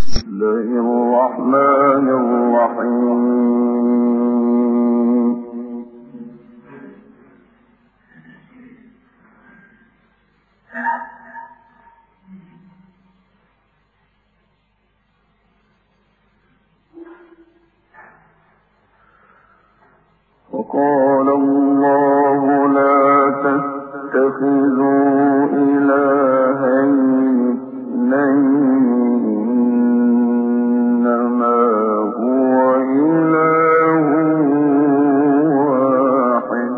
الله الرحمن الرحيم. وقال الله لا تتخذوا إلهين اثنين إنما هو إله واحد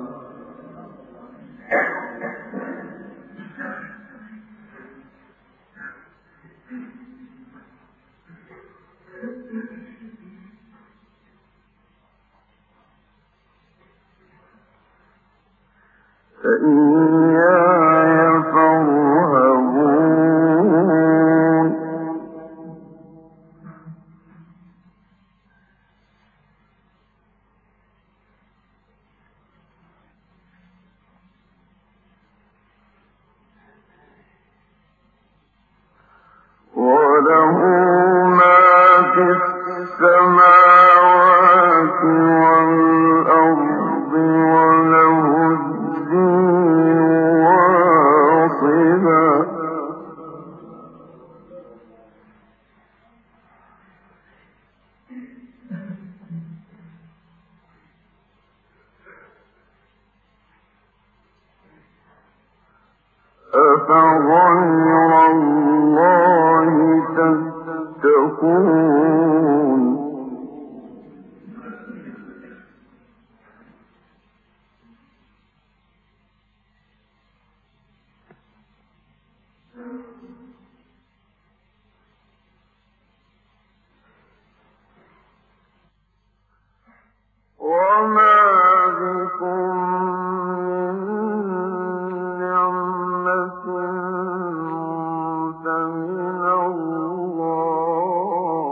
فإياي فارهبون. وله ما في السماوات والأرض وله الدين واصبا. أفغير الله تتقون. وما بكم من نعمة فمن الله.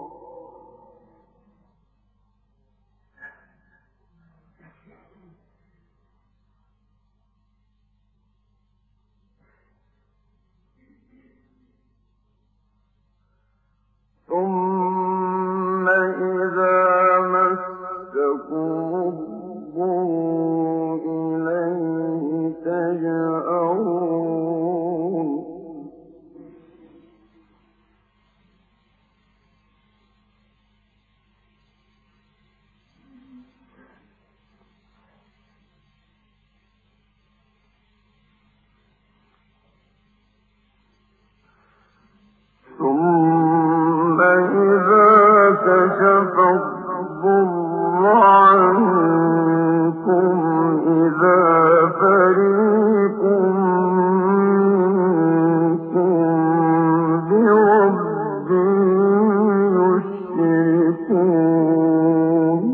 ثم إذا مسكم الضر إليه تجأرون. ثم إذا كشف الضر عنكم إذا فريق منكم بربهم يشركون.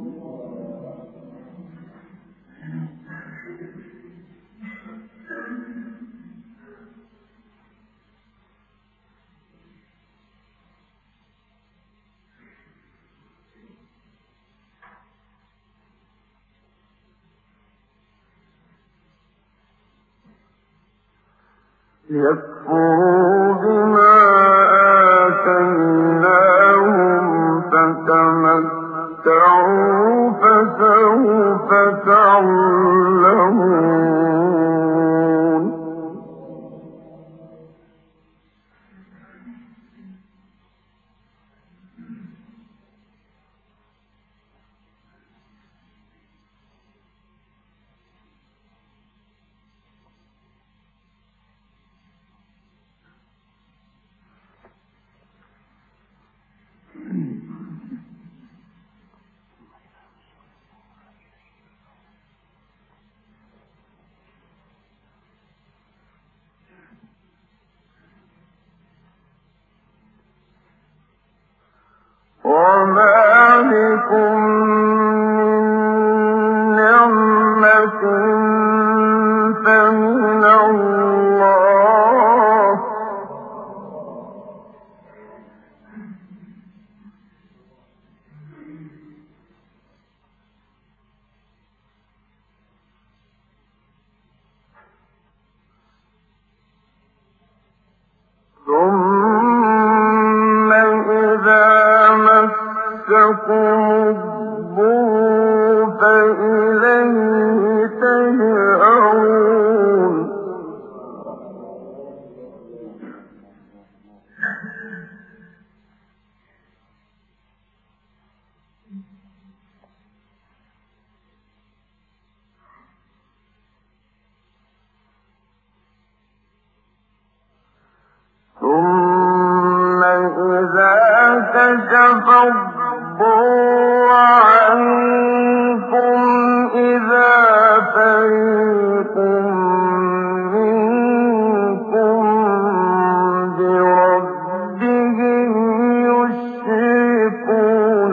ليكفروا بما آتيناهم فتمتعوا فسوف تعلمون. الضر فإليه تجأرون ثم إذا كشف الضر عنكم إذا فريق منكم بربهم يشركون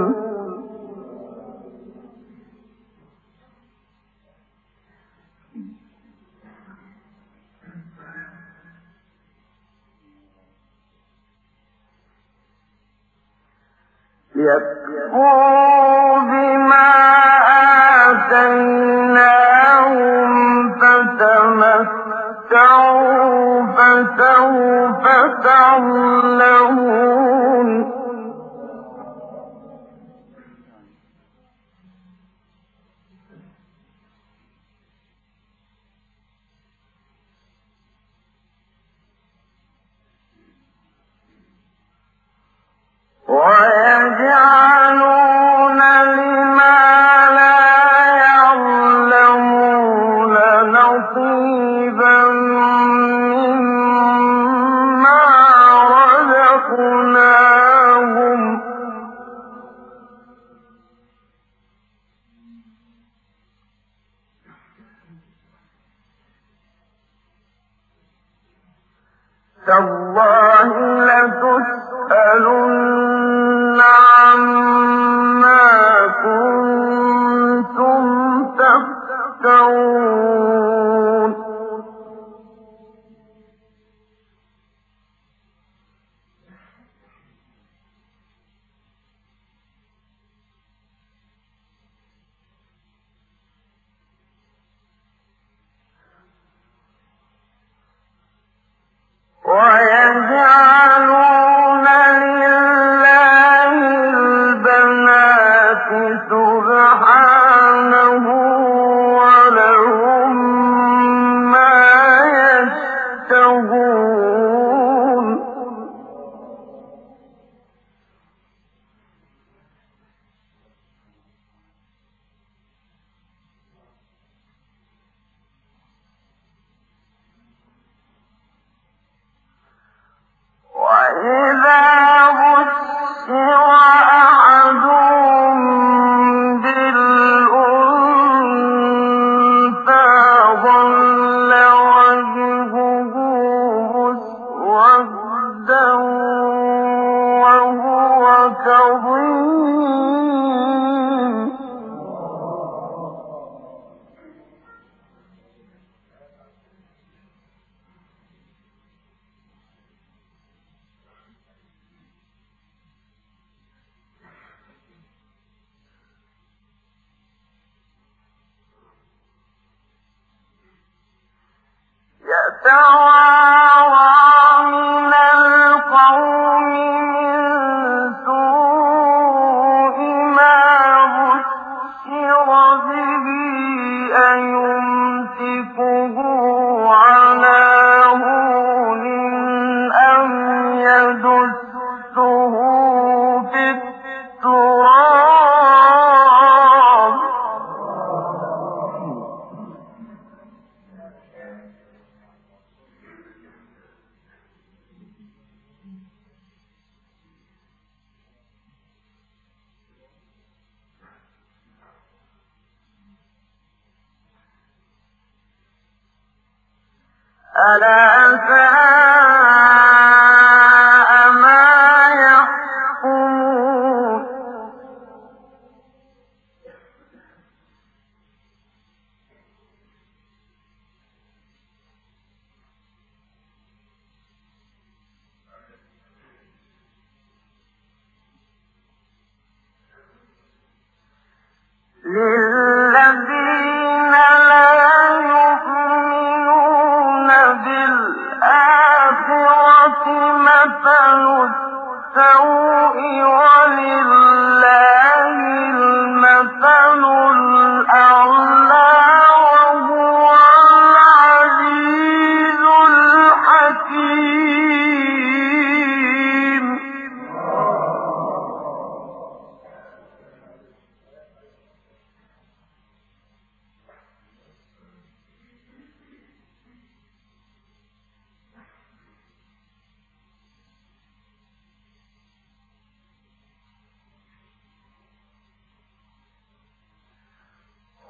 يكفروا بما آتيناهم فتمتعوا فسوف تعلمون ويجعلون لما لا يعلمون نصيبا مما رزقناهم تالله لتسألن عما كنتم تفترون ويجعلون لله البنات سبحانه ولهم ما يشتهون وإذا بشر أحدهم بالأنثى ظل وجهه مسودا وهو كظيم يتوارى من القوم من سوء ما بشر به أيمسكه على هون أم يدسه في التراب ألا ساء ما يحكمون للذين لا يؤمنون بالآخرة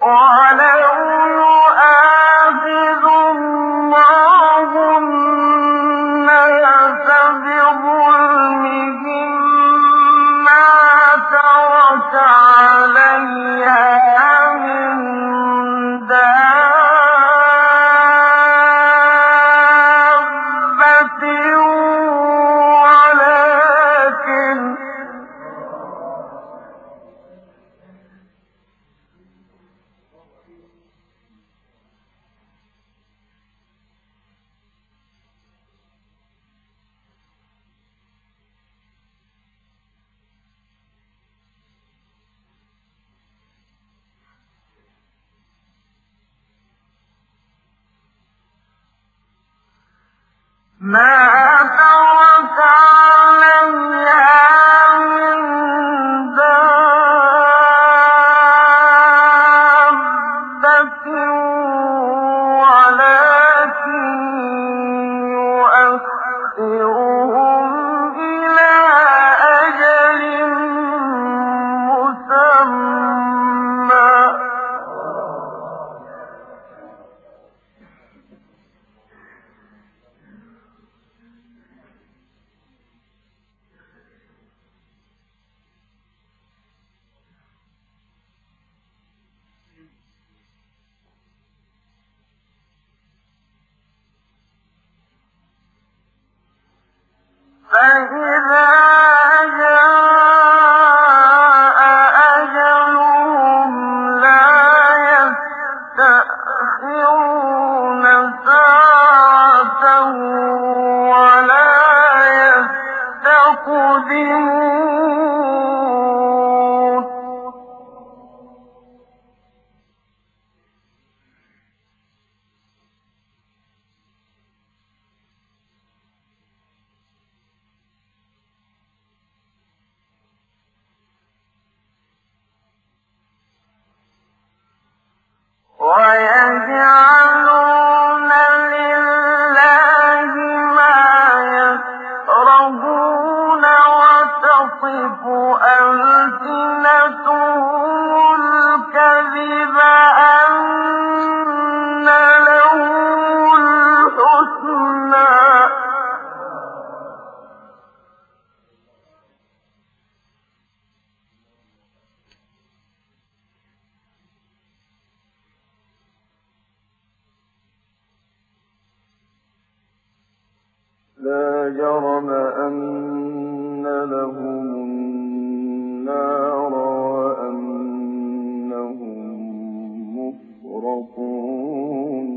وَلَوْ يُؤَاخِذُ اللَّهُ النَّاسَ بِظُلْمِهِم مَّا تَرَكَ عَلَيْهَا مِن دَابَّةٍ وَلَٰكِن يُؤَخِّرُهُمْ إِلَىٰ أَجَلٍ مُّسَمًّى ۖ فَإِذَا جَاءَ أَجَلُهُمْ لَا يَسْتَأْخِرُونَ سَاعَةً وَلَا يَسْتَقْدِمُونَ وَيَجْعَلُونَ لِلَّهِ مَا يَكْرَهُونَ وَتَصِفُ أَلْسِنَتُهُمُ الْكَذِبَ أَنَّ لَهُمُ الْحُسْنَىٰ ۖ لَا جَرَمَ أَنَّ لَهُمُ النَّارَ وَأَنَّهُم مُّفْرَطُونَ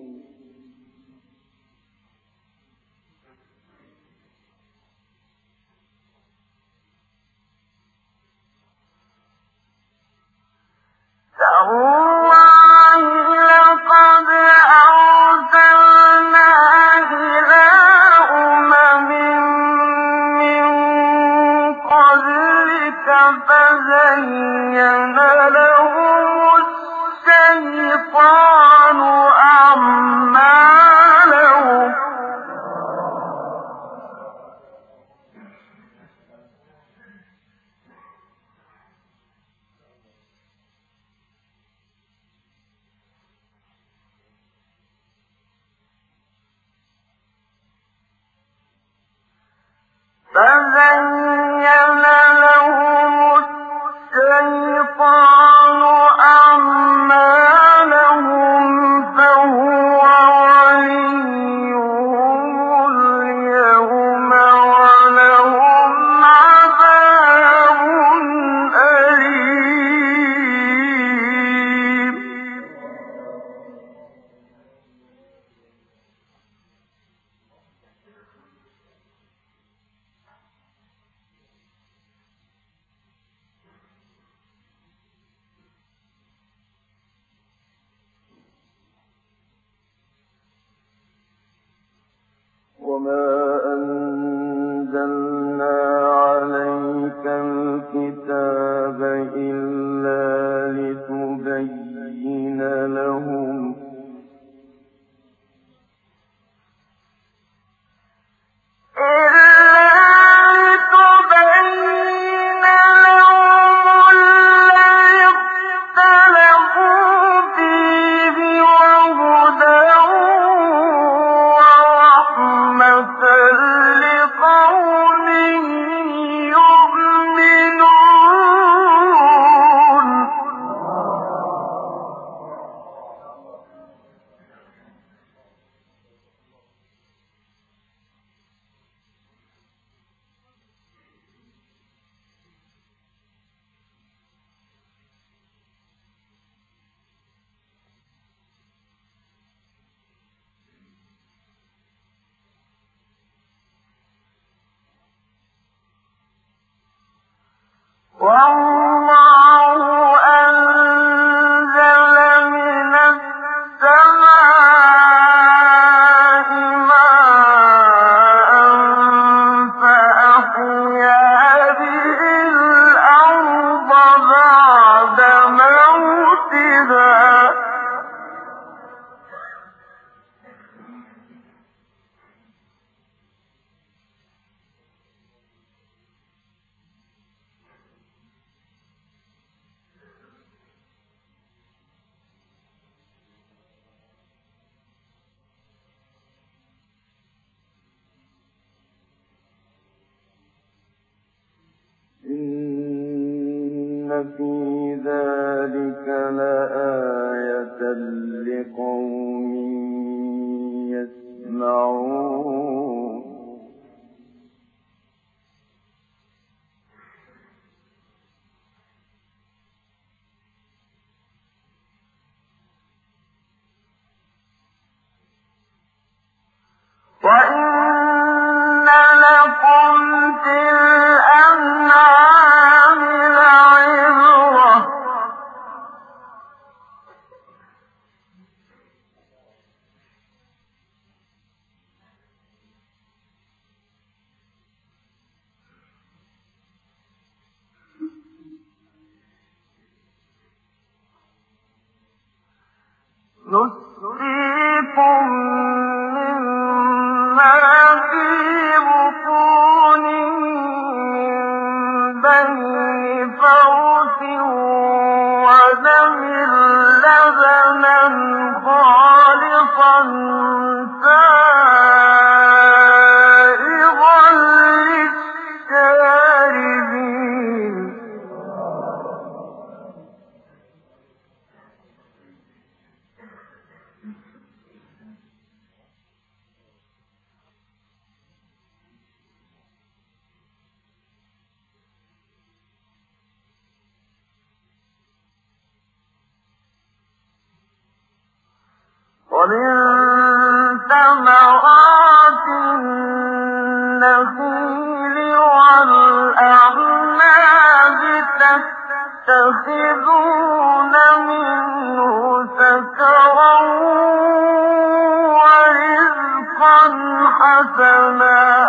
تَاللَّهِ لَقَدْ أَرْسَلْنَا إِلَىٰ أُمَمٍ مِّن قَبْلِكَ فَزَيَّنَ لَهُمُ الشَّيْطَانُ أَعْمَالَهُمْ فَهُوَ وَلِيُّهُمُ الْيَوْمَ وَلَهُمْ عَذَابٌ أَلِيمٌ وَمَا أَنزَلْنَا عَلَيْكَ الْكِتَابَ إِلَّا لِتُبَيِّنَ لَهُمْ الَّذِي اخْتَلَفُوا وَاللَّهُ أَنزَلَ مِنَ السَّمَاءِ مَاءً فَأَحْيَا بِهِ الْأَرْضَ بَعْدَ مَوْتِهَا ۚ إِنَّ فِي ذَٰلِكَ لَآيَةً لِّقَوْمٍ يَسْمَعُونَ وَإِنَّ لَكُمْ فِي الْأَنْعَامِ لَعِبْرَةً ۖ نُسْقِيكُم مِّمَّا فِي بُطُونِهِ مِن بَيْنِ فَرْثٍ وَدَمٍ لَّبَنًا خَالِصًا سَائِغًا لِّلشَّارِبِينَ وَمِن ثَمَرَاتِ النَّخِيلِ وَالْأَعْنَابِ تَتَّخِذُونَ مِنْهُ سَكَرًا وَرِزْقًا حَسَنًا ۗ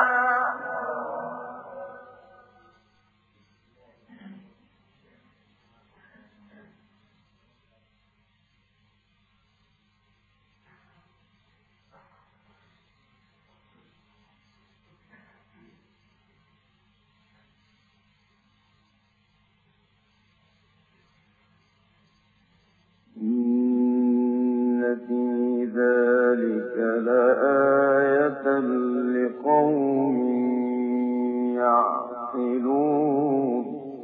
إِنَّ فِي ذَٰلِكَ لَآيَةً لِّقَوْمٍ يَعْقِلُونَ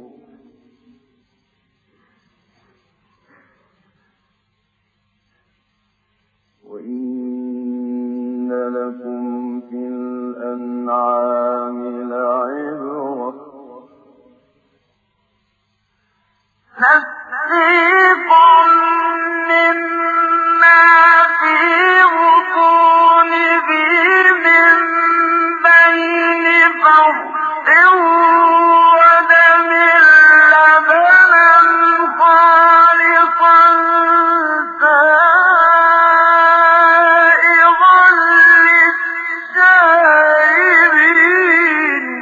وَإِنَّ لَكُمْ فِي الْأَنْعَامِ لَعِبْرَةً ۖ نَسْقِيكُم مِّمَّا فِي بُطُونِهِ مِن بَيْنِ فَرْثٍ وَدَمٍ لَّبَنًا خَالِصًا سَائِغًا لِّلشَّارِبِينَ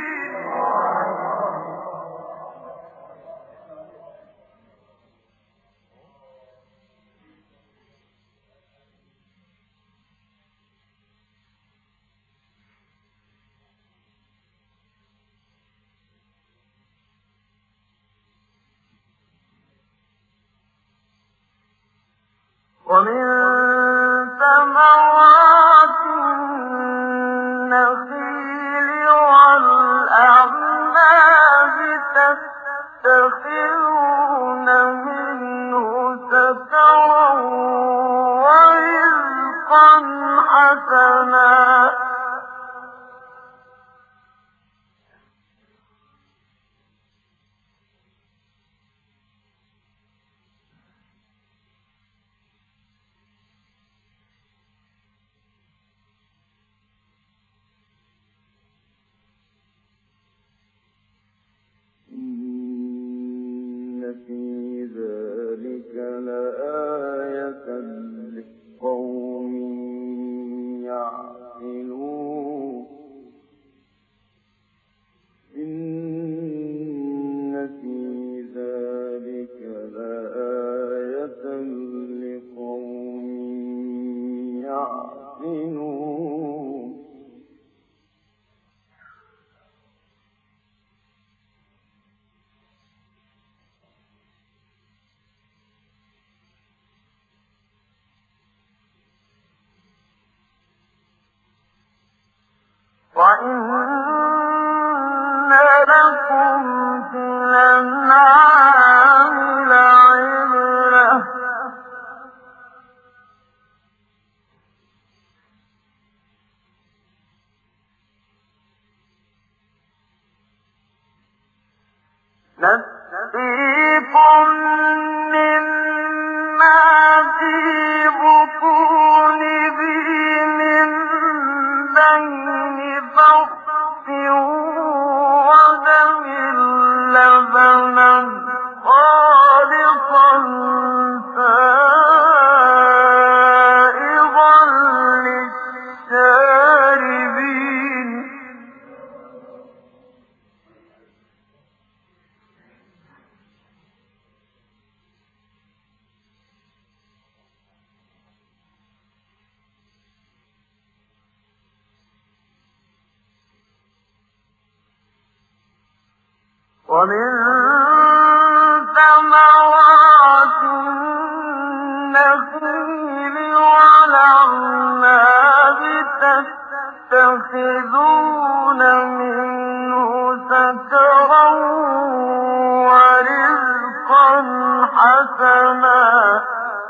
وَمِن ثَمَرَاتِ النَّخِيلِ وَالْأَعْنَابِ تَتَّخِذُونَ مِنْهُ سَكَرًا وَرِزْقًا حَسَنًا ۗ وَإِنَّ لَكُمْ فِي الْأَنْعَامِ لَعِبْرَةً ۖ نَسْقِيكُم مِّمَّا فِي بُطُونِهِ مِن بَيْنِ فَرْثٍ وَدَمٍ لَّبَنًا خَالِصًا سَائِغًا لِّلشَّارِبِينَ وَمِن ثَمَرَاتِ النَّخِيلِ وَالْأَعْنَابِ تَتَّخِذُونَ مِنْهُ سَكَرًا وَرِزْقًا حَسَنًا ۗ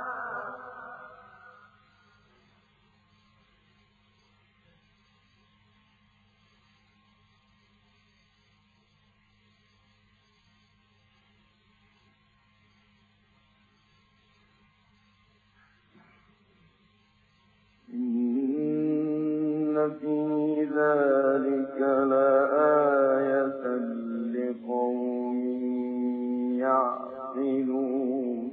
إِنَّ فِي ذَلِكَ لَآيَةً لِّقَوْمٍ يَعْقِلُونَ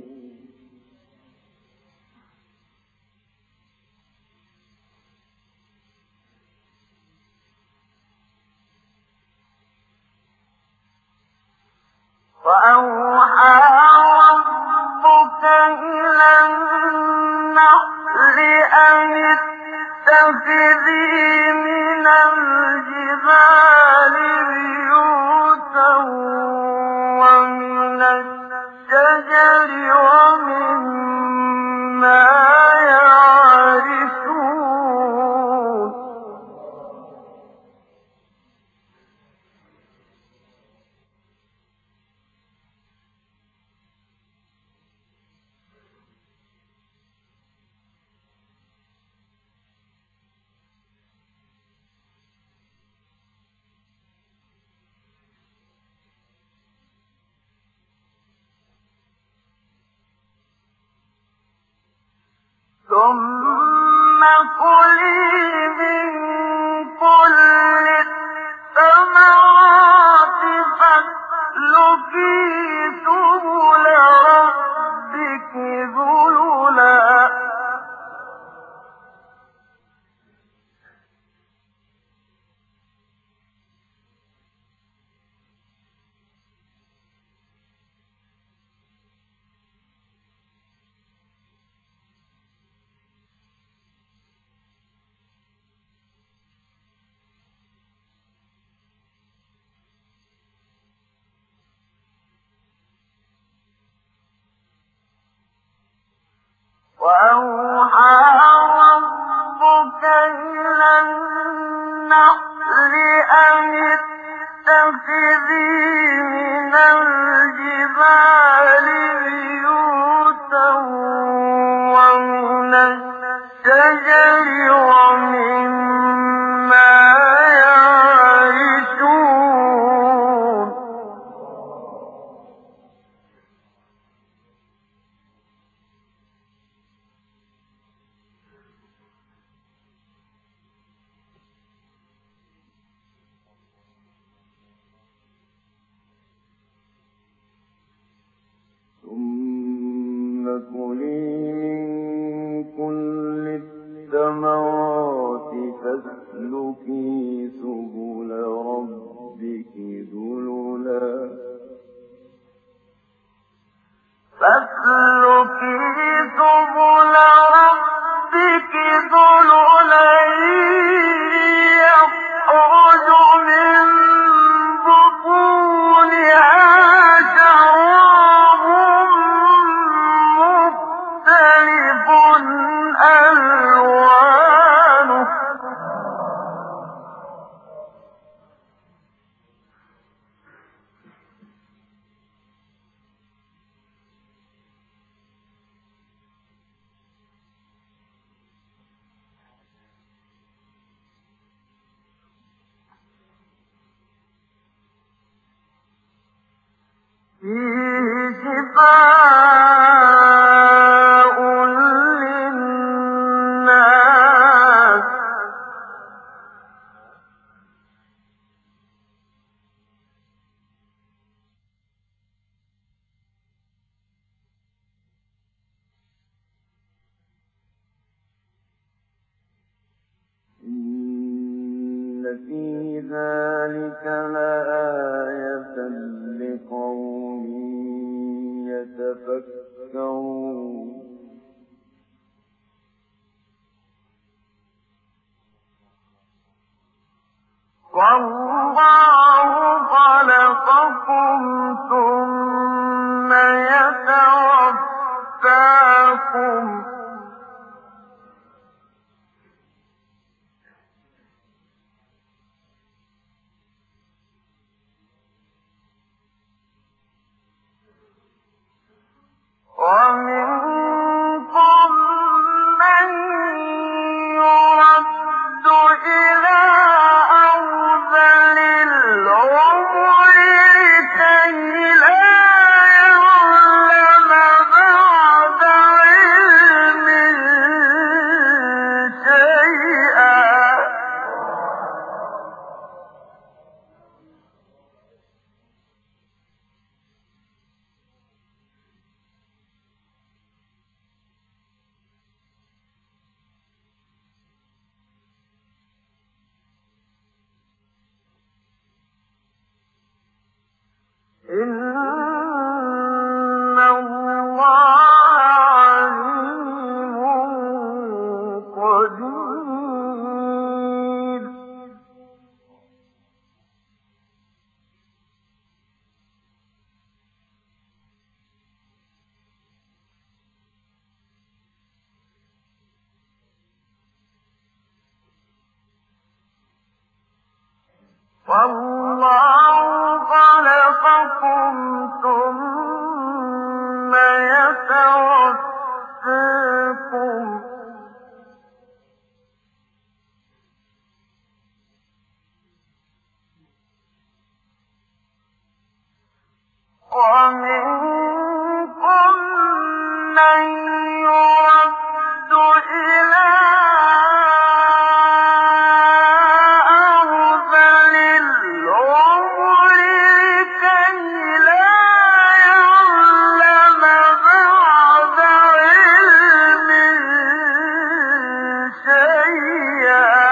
وَأَوْحَىٰ رَبُّكَ إِلَى النَّحْلِ أَنِ اتَّخِذِي مِنَ الْجِبَالِ بُيُوتًا وَمِنَ الشَّجَرِ وَمِمَّا يَعْرِشُونَ ثُمَّ كُلِي مِن كُلِّ الثَّمَرَاتِ فَاسْلُكِي سُبُلَ رَبِّكِ ذُلُلًا وَأَوْحَىٰ رَبُّكَ إِلَى النَّحْلِ أَنِ اتَّخِذِي مِنَ الْجِبَالِ بُيُوتًا وَمِنَ الشَّجَرِ وَمِمَّا يَعْرِشُونَ ثُمَّ كُلِي مِن كُلِّ الثَّمَرَاتِ فَاسْلُكِي سُبُلَ رَبِّكِ ذُلُلًا يَخْرُجُ مِن بُطُونِهَا شَرَابٌ مُّخْتَلِفٌ فيه شفاء للناس إن في ذلك لآية لقوم يتفكرون والله خلقكم ثم يتوفاكم ومنكم من يرد إلى أرذل العمر لكي لا يعلم بعد علم شيئا إن الله عليم قدير والله خلقكم ثم يتوفاكم ومنكم من يرد إلى أرذل العمر لكي لا يعلم بعد علم شيئا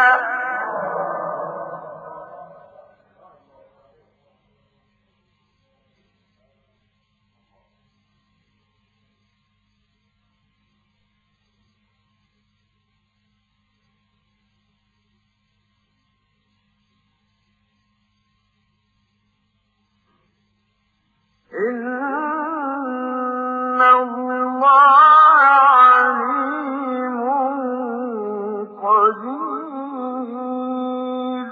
إن الله عليم قدير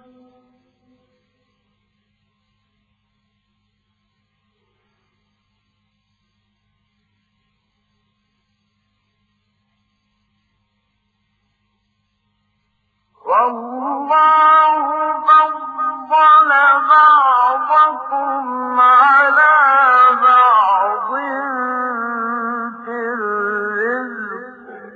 والله فضل بعضكم على بعض في الرزق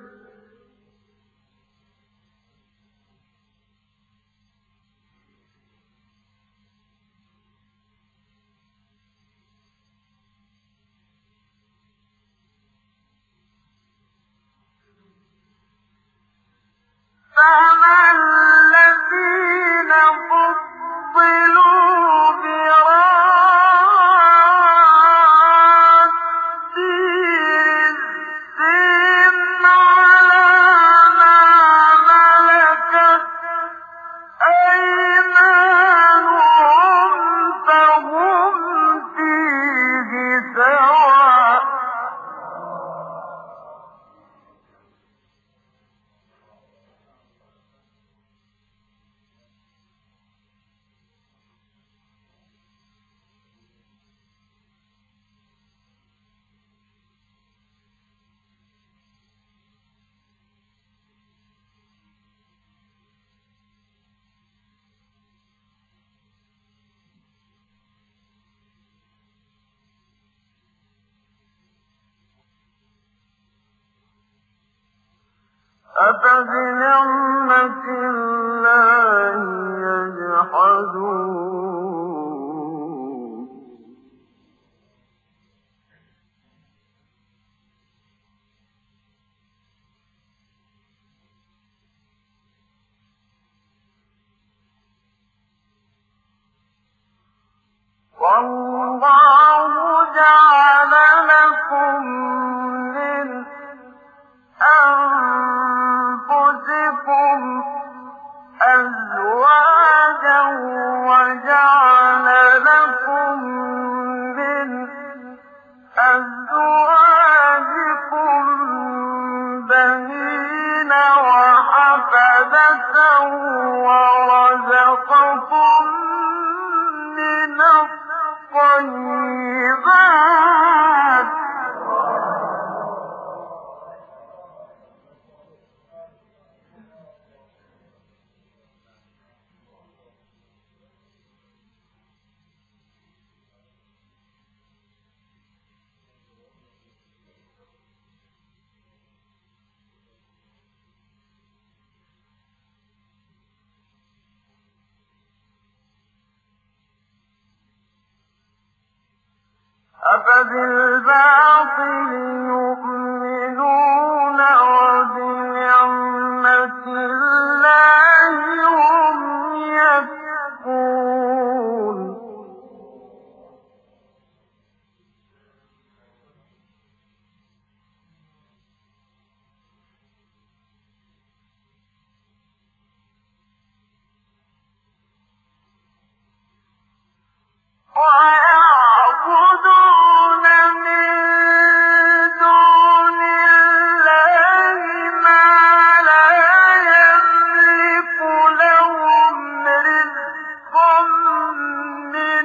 فما الذين أَفَبِنِعْمَةِ اللَّهِ يَجْحَدُونَ وَاللَّهُ جَعَلَ لَكُم مِّنْ أَنفُسِكُمْ أَزْوَاجًا وَجَعَلَ لَكُم مِّنْ أَزْوَاجِكُم بَنِينَ وَحَفَدَةً وَرَزَقَكُم مِّنَ الطَّيِّبَاتِ ۚ أَفَبِالْبَاطِلِ يُؤْمِنُونَ وَبِنِعْمَةِ اللَّهِ هُمْ يَكْفُرُونَ وَيَعْبُدُونَ مِن دُونِ اللَّهِ مَا لَا يَمْلِكُ لَهُمْ رِزْقًا مِّنَ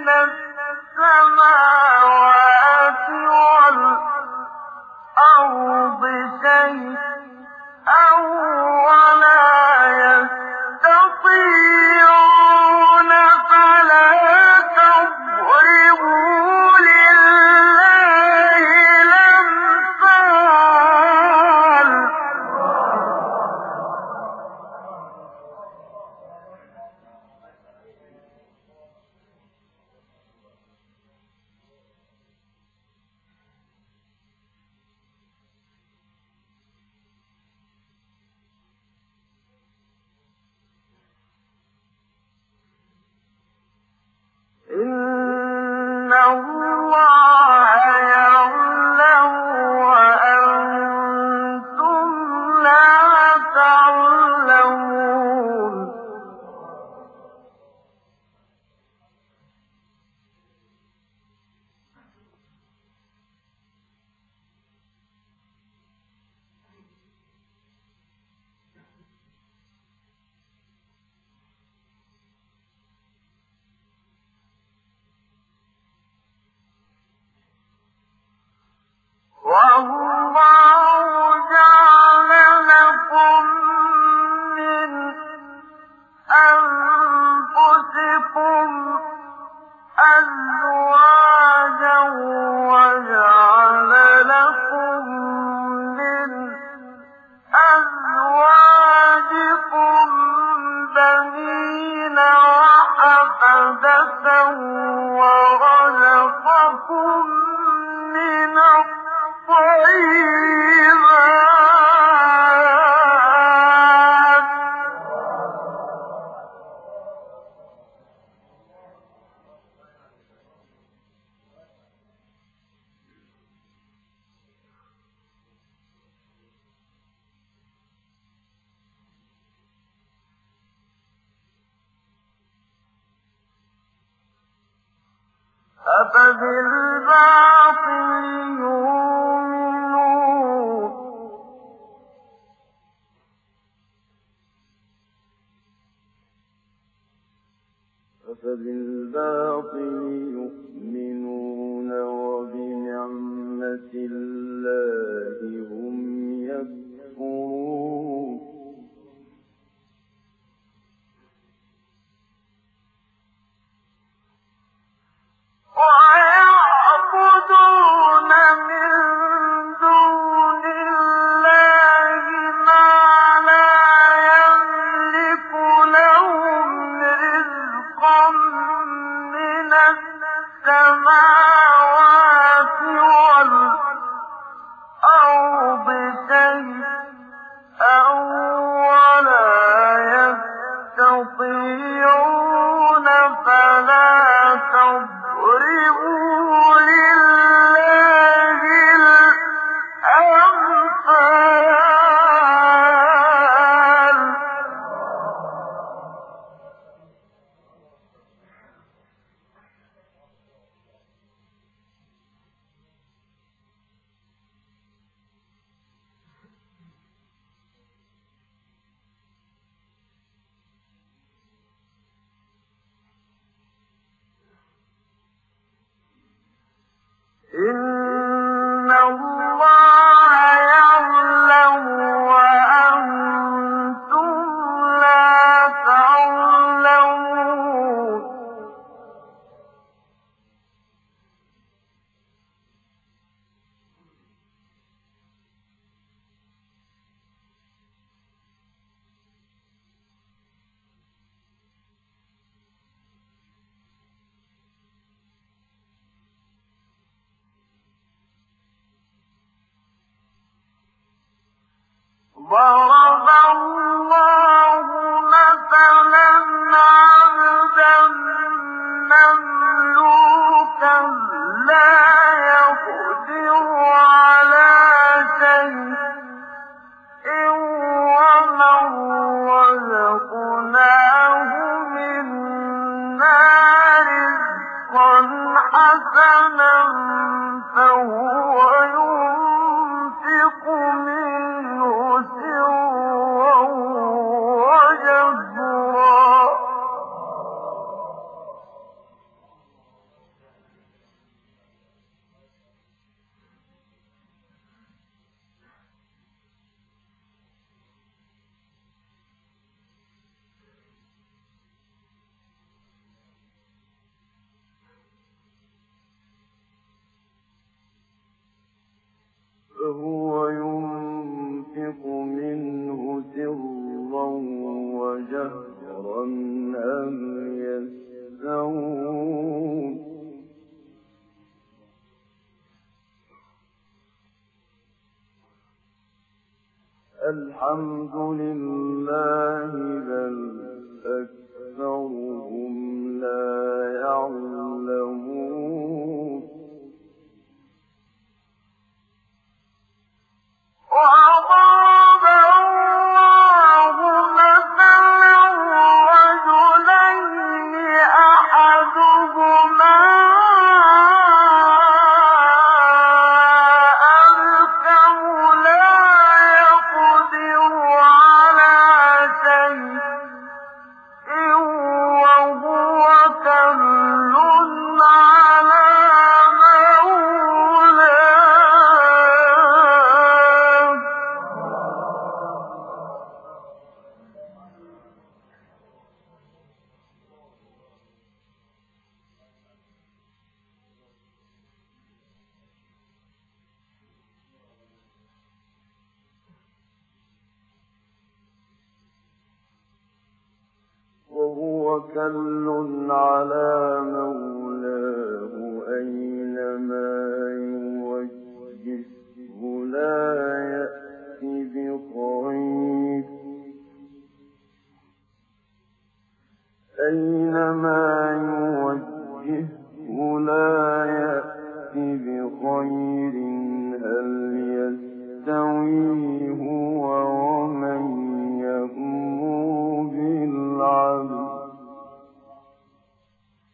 السَّمَاوَاتِ وَالْأَرْضِ شَيْئًا وَلَا يَسْتَطِيعُونَ فَلَا تَضْرِبُوا لِلَّهِ الْأَمْثَالَ ۚ إِنَّ اللَّهَ يَعْلَمُ وَأَنتُمْ لَا تَعْلَمُونَ وَاللَّهُ جَعَلَ لَكُم مِّنْ أَنفُسِكُمْ أَزْوَاجًا وَجَعَلَ لَكُم مِّنْ أَزْوَاجِكُم بَنِينَ وَحَفَدَةً وَرَزَقَكُم مِّنَ الطَّيِّبَاتِ ۚ أَفَبِالْبَاطِلِ يُؤْمِنُونَ وَبِنِعْمَةِ اللَّهِ هُمْ يَكْفُرُونَ وَيَعْبُدُونَ السَّمَاوَاتِ وَالْأَرْضِ شَيْئًا وَلَا يَسْتَطِيعُونَ فَلَا تَضْرِبُوا لِلَّهِ الْأَمْثَالَ ۚ إِنَّ اللَّهَ يَعْلَمُ وَأَنتُمْ لَا تَعْلَمُونَ ضَرَبَ اللَّهُ مَثَلًا عَبْدًا مَّمْلُوكًا لَّا يَقْدِرُ عَلَىٰ شَيْءٍ وَمَن رَّزَقْنَاهُ مِنَّا رِزْقًا حَسَنًا فَهُوَ يُنفِقُ مِنْهُ سِرًّا وَجَهْرًا ۖ هَلْ يَسْتَوُونَ ۚ الْحَمْدُ لِلَّهِ بَلْ أَكْثَرُهُمْ لَا يَعْلَمُونَ وَضَرَبَ اللَّهُ مَثَلًا رَّجُلَيْنِ أَحَدُهُمَا أَبْكَمُ لَا يَقْدِرُ عَلَىٰ شَيْءٍ وَهُوَ كَلٌّ عَلَىٰ مَوْلَاهُ أَيْنَمَا يُوَجِّههُّ لَا يَأْتِ بِخَيْرٍ هَلْ يَسْتَوِي هُوَ وَمَن يَأْمُرُ بِالْعَدْلِ ۗ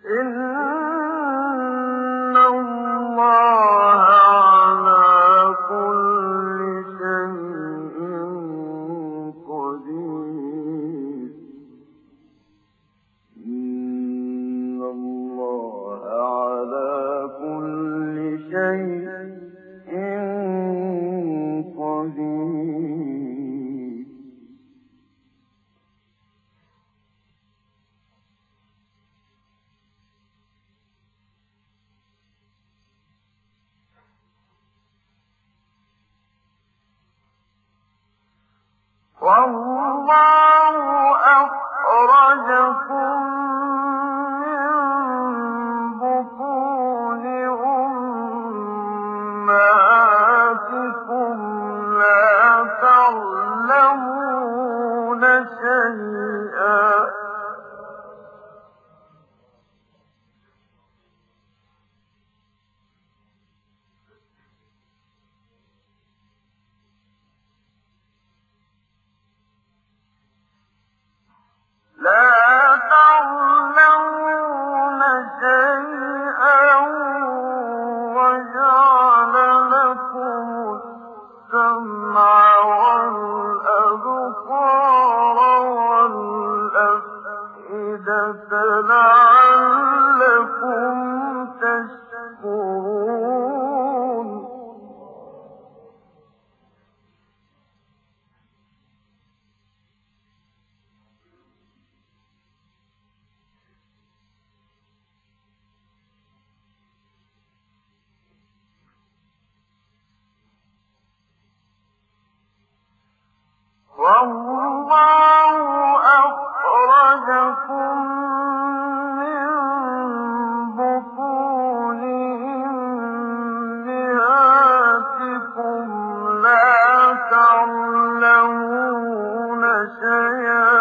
إِنَّ اللَّهَ عَلَىٰ كُلِّ شَيْءٍ قَدِيرٌ إِنَّ اللَّهَ عَلَىٰ كُلِّ شَيْءٍ قَدِيرٌ وَاللَّهُ أَخْرَجَكُم مِّن بُطُونِ أُمَّهَاتِكُمْ لَا تَعْلَمُونَ شَيْئًا وَجَعَلَ لَكُمُ السَّمْعَ وَالْأَبْصَارَ وَالْأَفْئِدَةَ لَعَلَّكُمْ تَشْكُرُونَ وَاللَّهُ أَخْرَجَكُم مِّن بُطُونِ أُمَّهَاتِكُمْ لَا تَعْلَمُونَ شَيْئًا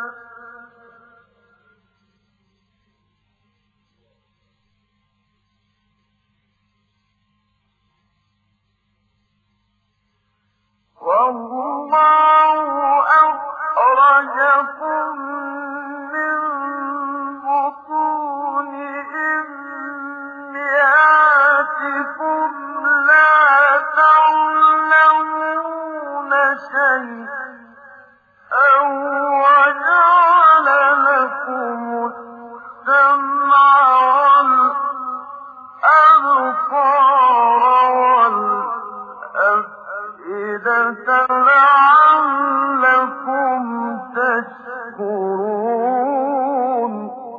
وَجَعَلَ لَكُمُ السَّمْعَ وَالْأَبْصَارَ وَالْأَفْئِدَةَ لَعَلَّكُمْ تَشْكُرُونَ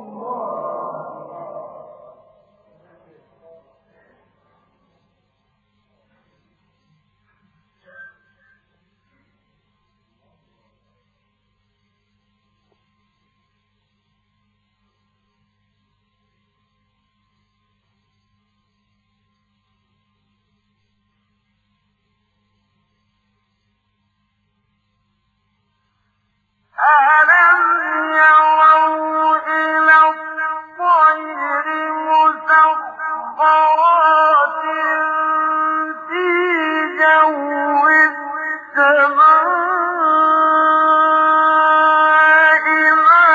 أَلَمْ يَرَوْا إِلَى الطَّيْرِ مُسَخَّرَاتٍ فِي جَوِّ السَّمَاءِ مَا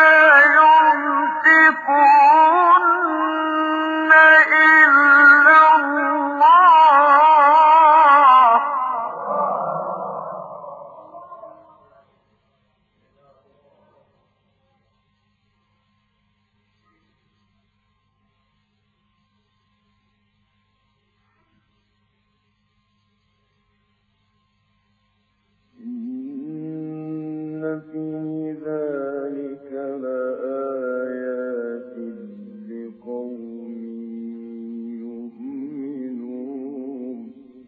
يُمْسِكُهُنَّ إِلَّا اللَّهُ ۗ إِنَّ فِي ذَٰلِكَ لَآيَاتٍ لِّقَوْمٍ يُؤْمِنُونَ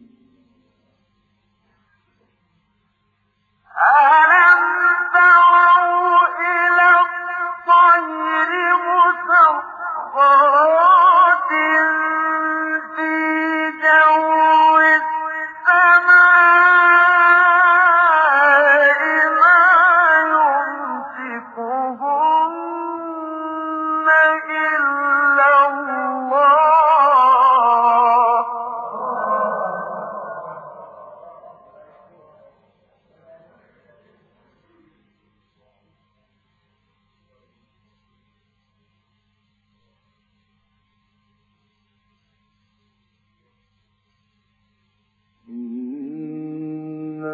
أَلَمْ تَرَوْا إِلَى الطَّيْرِ مُسَخَّرَاتٍ فِي جَوِّ السَّمَاءِ مَا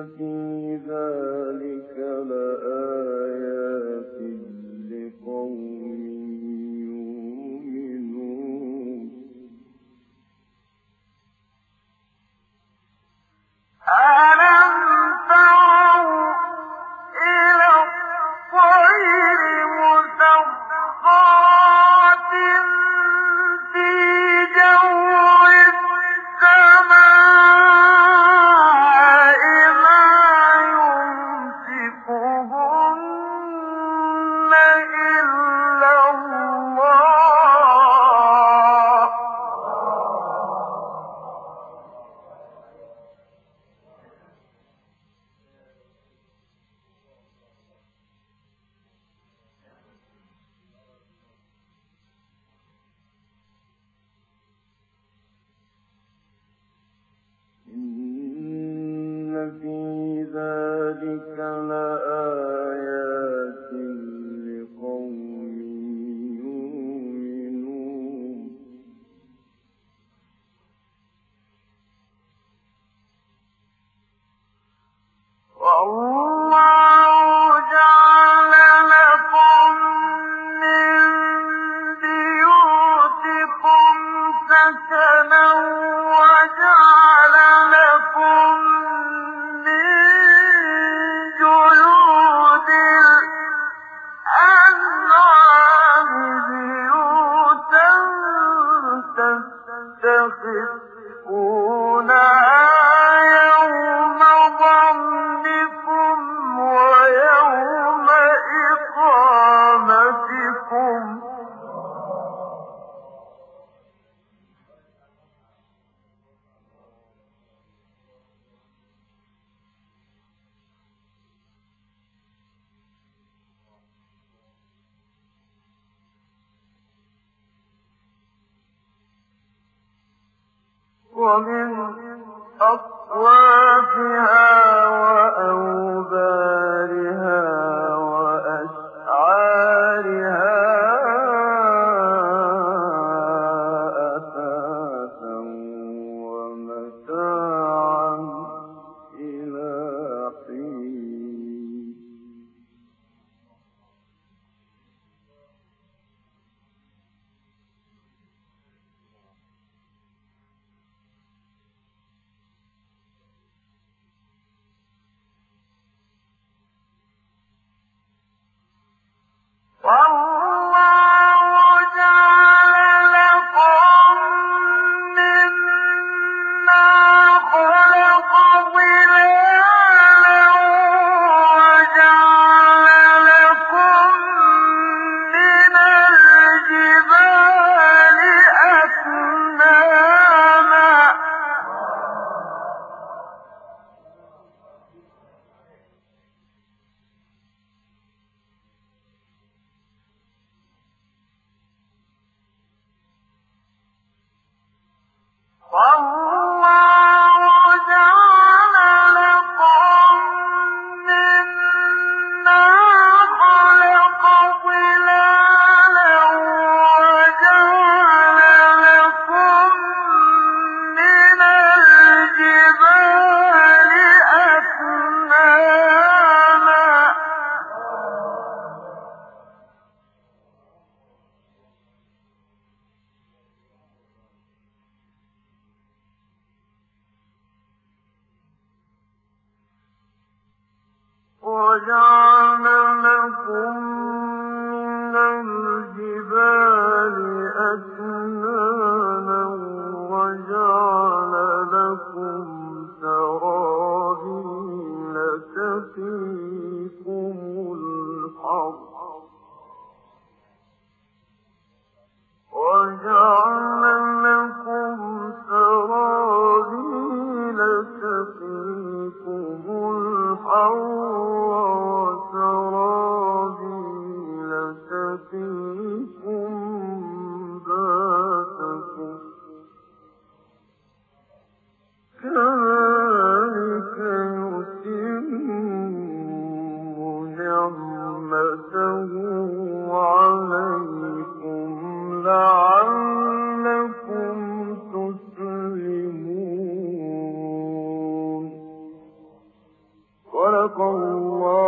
في ذلك لآيات لقوم يؤمنون ألم تروا إلى الطير مسخرات في جو السماء ما يمسكهن إلا الله إن في ذلك لآيات لقوم يؤمنون والله جعل لكم من بيوتكم سكنا وجعل لكم من جلود الأنعام بيوتا تستخفونها يوم ظنكم ويوم إقامتكم ومن أصوافها وأوبارها وأشعارها أثاثا ومتاعا إلى حين والله جعل لكم مما خلق ظلالا وجعل لكم من الجبال أكنانا والله جعل لكم مما خلق ظلالا وجعل لكم من الجبال أكنانا وجعل لكم من الجبال أكنانا وجعل لكم سرابيل تقيكم الحر وجعل لكم سرابيل تقيكم الحر وسرابيل تقيكم باسكم كذلك يتم نعمته عليكم لعلكم تسلمون صدق الله